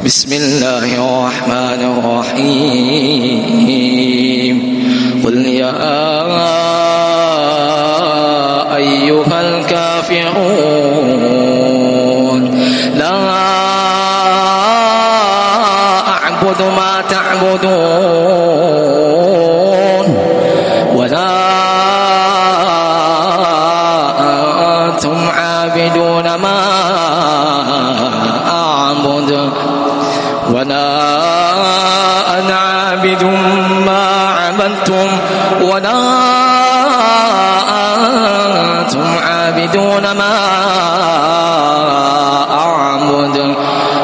بسم الله الرحمن الرحيم قل يا أيها الكافرون لا أعبد ما تعبدون ولا أنتم عابدون ما أعبد ولا أنا عابد ما عبدتم ولا أنتم عابدون ما أعبد